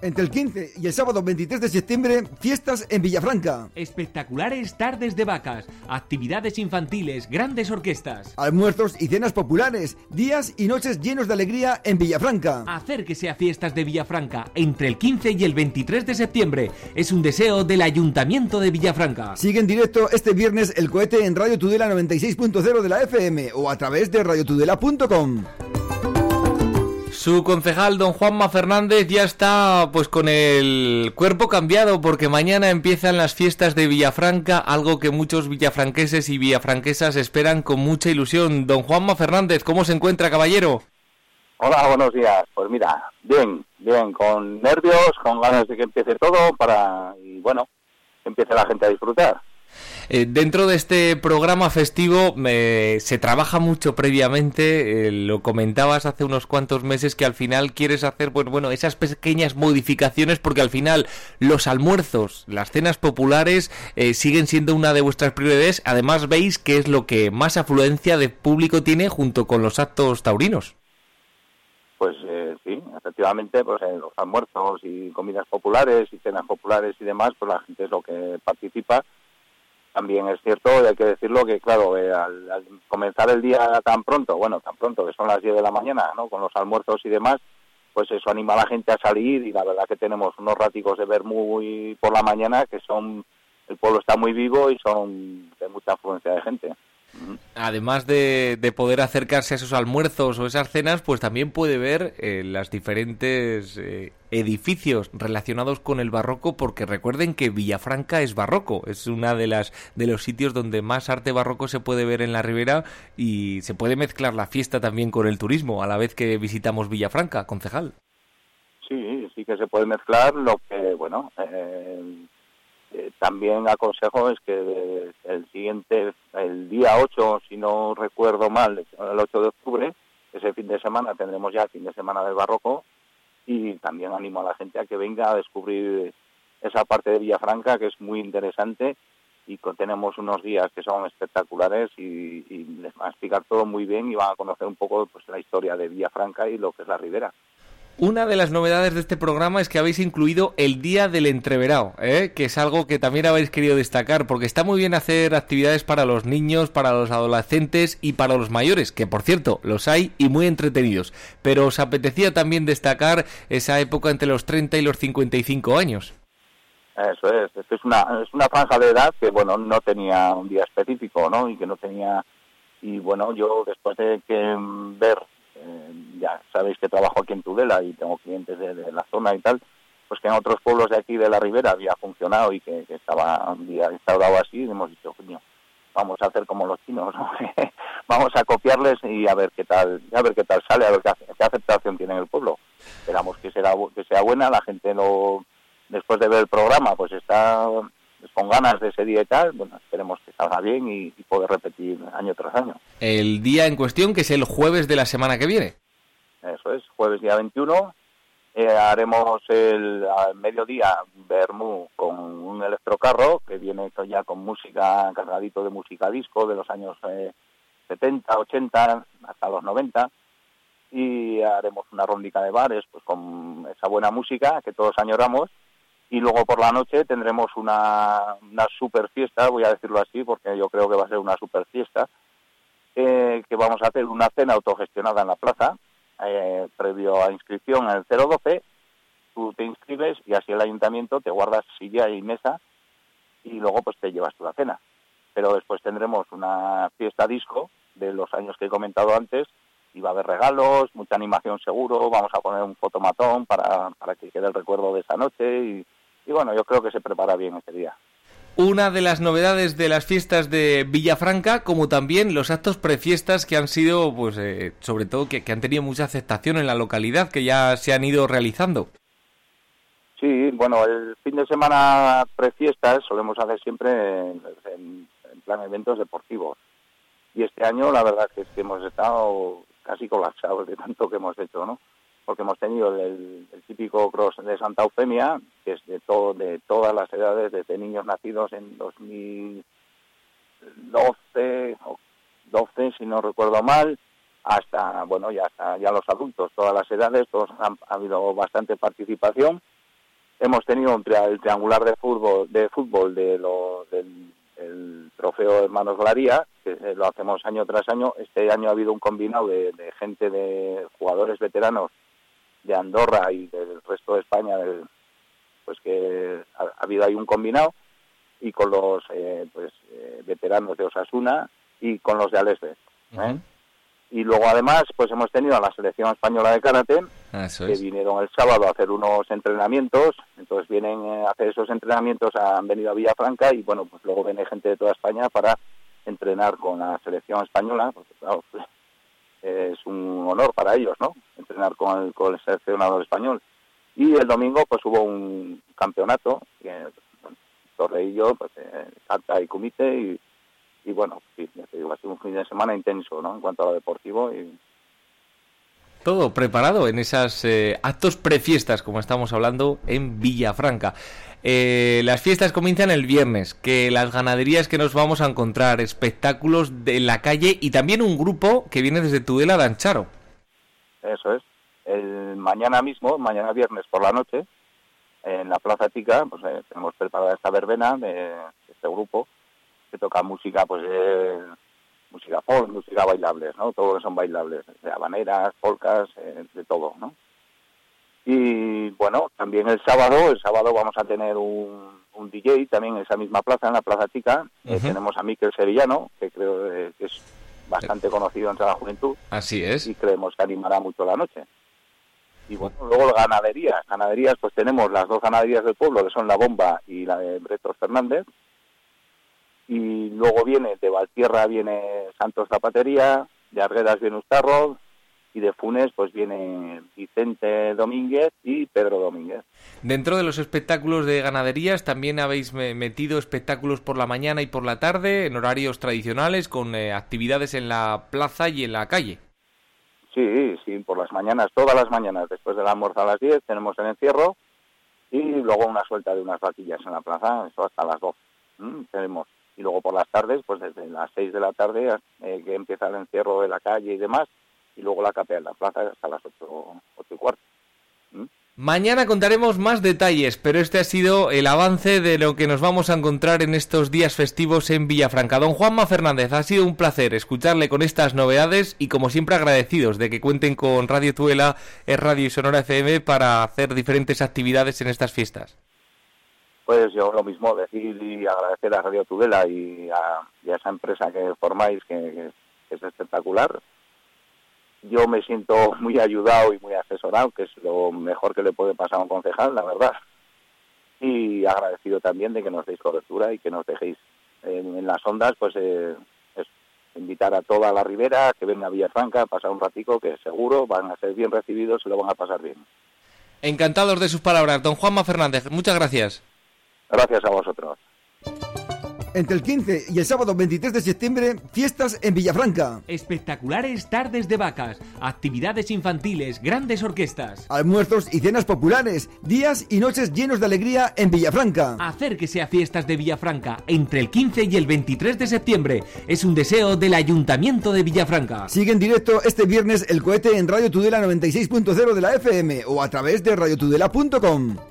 Entre el 15 y el sábado 23 de septiembre, fiestas en Villafranca. Espectaculares tardes de vacas, actividades infantiles, grandes orquestas. Almuerzos y cenas populares, días y noches llenos de alegría en Villafranca. Acérquese a Fiestas de Villafranca entre el 15 y el 23 de septiembre. Es un deseo del Ayuntamiento de Villafranca. Sigue en directo este viernes el cohete en Radio Tudela 96.0 de la FM o a través de radiotudela.com. Su concejal, don Juanma Fernández, ya está pues con el cuerpo cambiado porque mañana empiezan las fiestas de Villafranca, algo que muchos villafranqueses y villafranquesas esperan con mucha ilusión. Don Juanma Fernández, ¿cómo se encuentra, caballero? Hola, buenos días. Pues mira, bien, con nervios, con ganas de que empiece todo y bueno, que empiece la gente a disfrutar. Dentro de este programa festivo se trabaja mucho previamente, lo comentabas hace unos cuantos meses que al final quieres hacer pues bueno esas pequeñas modificaciones porque al final los almuerzos, las cenas populares siguen siendo una de vuestras prioridades, además veis que es lo que más afluencia de público tiene junto con los actos taurinos. Pues sí, efectivamente, pues en los almuerzos y comidas populares y cenas populares y demás, pues la gente es lo que participa. También es cierto, y hay que decirlo, que claro, al comenzar el día tan pronto, que son las 10 de la mañana, ¿no? Con los almuerzos y demás, pues eso anima a la gente a salir y la verdad que tenemos unos raticos de ver muy por la mañana que el pueblo está muy vivo y son de mucha afluencia de gente. Además de poder acercarse a esos almuerzos o esas cenas, pues también puede ver las diferentes edificios relacionados con el barroco, porque recuerden que Villafranca es barroco, es una de los sitios donde más arte barroco se puede ver en la Ribera y se puede mezclar la fiesta también con el turismo a la vez que visitamos Villafranca, concejal. Sí que se puede mezclar, lo que, también aconsejo es que el día 8, si no recuerdo mal, el 8 de octubre, ese fin de semana tendremos ya el fin de semana del barroco y también animo a la gente a que venga a descubrir esa parte de Villafranca que es muy interesante y tenemos unos días que son espectaculares y les van a explicar todo muy bien y van a conocer un poco pues la historia de Villafranca y lo que es la Ribera. Una de las novedades de este programa es que habéis incluido el Día del Entreverado, que es algo que también habéis querido destacar, porque está muy bien hacer actividades para los niños, para los adolescentes y para los mayores, que por cierto, los hay y muy entretenidos, pero os apetecía también destacar esa época entre los 30 y los 55 años. Eso es una franja de edad que, no tenía un día específico, ¿no? Y que no tenía, yo después de ver, ya sabéis que trabajo aquí en Tudela y tengo clientes de la zona y tal, pues que en otros pueblos de aquí de la Ribera había funcionado y que estaba un día instaurado así, y hemos dicho, coño, vamos a hacer como los chinos, ¿no? Vamos a copiarles y a ver qué tal sale, a ver qué aceptación tiene en el pueblo. Esperamos que sea buena, la gente después de ver el programa pues está con ganas de ese día y tal, esperemos que salga bien y poder repetir año tras año. El día en cuestión, que es el jueves de la semana que viene. Eso es, jueves día 21, haremos al mediodía vermú con un electrocarro que viene ya con música, cargadito de música disco de los años 70, 80 hasta los 90 y haremos una rondica de bares pues con esa buena música que todos añoramos. Y luego por la noche tendremos una super fiesta, voy a decirlo así, porque yo creo que va a ser una super fiesta, que vamos a hacer una cena autogestionada en la plaza, previo a inscripción en el 012, tú te inscribes y así el ayuntamiento te guardas silla y mesa y luego pues te llevas tu la cena. Pero después tendremos una fiesta disco de los años que he comentado antes y va a haber regalos, mucha animación seguro, vamos a poner un fotomatón para que quede el recuerdo de esa noche y yo creo que se prepara bien ese día. Una de las novedades de las fiestas de Villafranca, como también los actos prefiestas que han sido, pues sobre todo que han tenido mucha aceptación en la localidad, que ya se han ido realizando. Sí, el fin de semana prefiestas solemos hacer siempre en plan eventos deportivos. Y este año la verdad es que hemos estado casi colapsados de tanto que hemos hecho, ¿no? Porque hemos tenido el típico cross de Santa Eufemia, que es de todas las edades, desde niños nacidos en 2012 o 12, si no recuerdo mal, hasta ya los adultos, todas las edades, ha habido bastante participación. hemos tenido el triangular de fútbol del trofeo Hermanos Glaría, que lo hacemos año tras año. Este año ha habido un combinado de gente, de jugadores veteranos de Andorra y del resto de España, pues que ha habido ahí un combinado, y con los veteranos de Osasuna y con los de Alesbe. Uh-huh. Y luego además pues hemos tenido a la selección española de karate, que vinieron el sábado a hacer unos entrenamientos. Entonces vienen a hacer esos entrenamientos, han venido a Villafranca, y bueno, pues luego viene gente de toda España para entrenar con la selección española, porque claro, pues, es un honor para ellos, ¿no?, entrenar con el seleccionador español. Y el domingo pues hubo un campeonato, Torreillo, pues Kata y Kumite, y bueno, sí, ya te digo, ha sido un fin de semana intenso, ¿no?, en cuanto a lo deportivo. Y todo preparado en esas actos prefiestas, como estamos hablando, en Villafranca. Las fiestas comienzan el viernes, que las ganaderías que nos vamos a encontrar, espectáculos de la calle y también un grupo que viene desde Tudela de Ancharo. Eso es. Mañana viernes por la noche, en la Plaza Tica, pues tenemos preparada esta verbena de este grupo, que toca música, pues música folk, música bailables, ¿no? Todo lo que son bailables, de habaneras, polcas, de todo, ¿no? Y bueno, también el sábado vamos a tener un DJ también en esa misma plaza, en la Plaza Tica. Uh-huh. Tenemos a Miquel Sevillano, que creo que es bastante conocido entre la juventud. Así es. Y creemos que animará mucho la noche. Y bueno, luego ganaderías, pues tenemos las dos ganaderías del pueblo, que son La Bomba y la de Bretos Fernández. Y luego de Valtierra viene Santos Zapatería, de Arguedas viene Ustarro, y de Funes pues viene Vicente Domínguez y Pedro Domínguez. Dentro de los espectáculos de ganaderías también habéis metido espectáculos por la mañana y por la tarde, en horarios tradicionales, con actividades en la plaza y en la calle. Sí, por las mañanas, todas las mañanas, después del almuerzo a las 10 tenemos el encierro, y luego una suelta de unas vaquillas en la plaza, eso hasta las 12 tenemos. Y luego por las tardes, pues desde las 6 de la tarde, que empieza el encierro de la calle y demás, y luego la capea en la plaza hasta las 8:15. Mañana contaremos más detalles, pero este ha sido el avance de lo que nos vamos a encontrar en estos días festivos en Villafranca. Don Juanma Fernández, ha sido un placer escucharle con estas novedades, y como siempre agradecidos de que cuenten con Radio Tudela, Radio y Sonora FM para hacer diferentes actividades en estas fiestas. Pues yo lo mismo, decir y agradecer a Radio Tudela y a esa empresa que formáis, que es espectacular. Yo me siento muy ayudado y muy asesorado, que es lo mejor que le puede pasar a un concejal, la verdad. Y agradecido también de que nos deis cobertura y que nos dejéis en las ondas, pues invitar a toda la ribera que venga a Villafranca a pasar un ratico, que seguro van a ser bien recibidos y lo van a pasar bien. Encantados de sus palabras, don Juanma Fernández. Muchas gracias. Gracias a vosotros. Entre el 15 y el sábado 23 de septiembre, fiestas en Villafranca. Espectaculares tardes de vacas, actividades infantiles, grandes orquestas. Almuerzos y cenas populares, días y noches llenos de alegría en Villafranca. Acérquese a Fiestas de Villafranca entre el 15 y el 23 de septiembre. Es un deseo del Ayuntamiento de Villafranca. Sigue en directo este viernes el cohete en Radio Tudela 96.0 de la FM o a través de radiotudela.com.